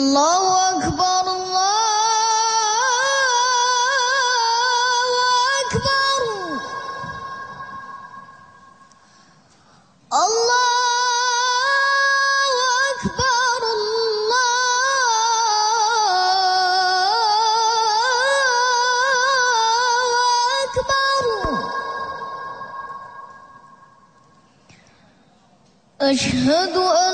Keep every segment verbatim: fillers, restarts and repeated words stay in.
Allahu Akbar, Allahu Akbar, Allahu Akbar, Allahu Akbar. Asyhadu an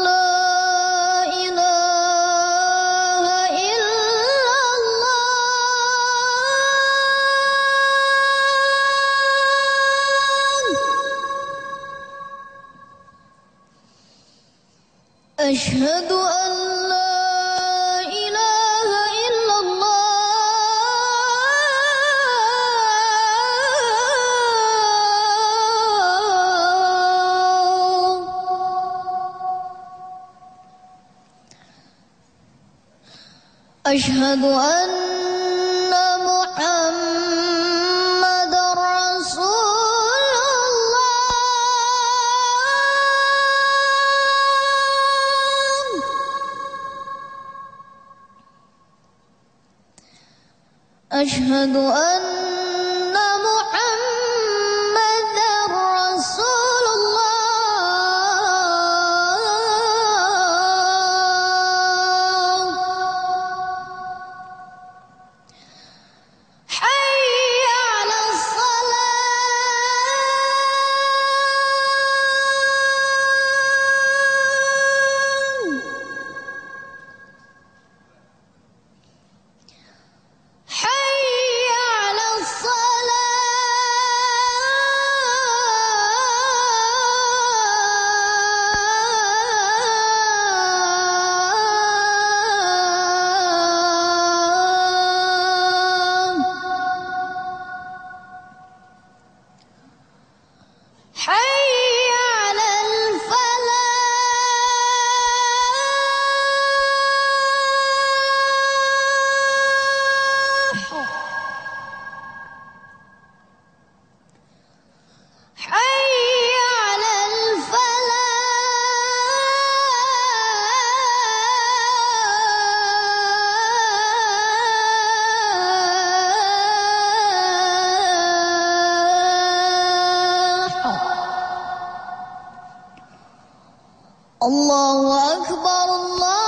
أشهد أن لا إله إلا الله. أشهد أن محمد رسول أشهد أن محمدًا رسول الله. حي على الصلاة. حي على الفلاح. حي على الفلاح. الله أكبر، الله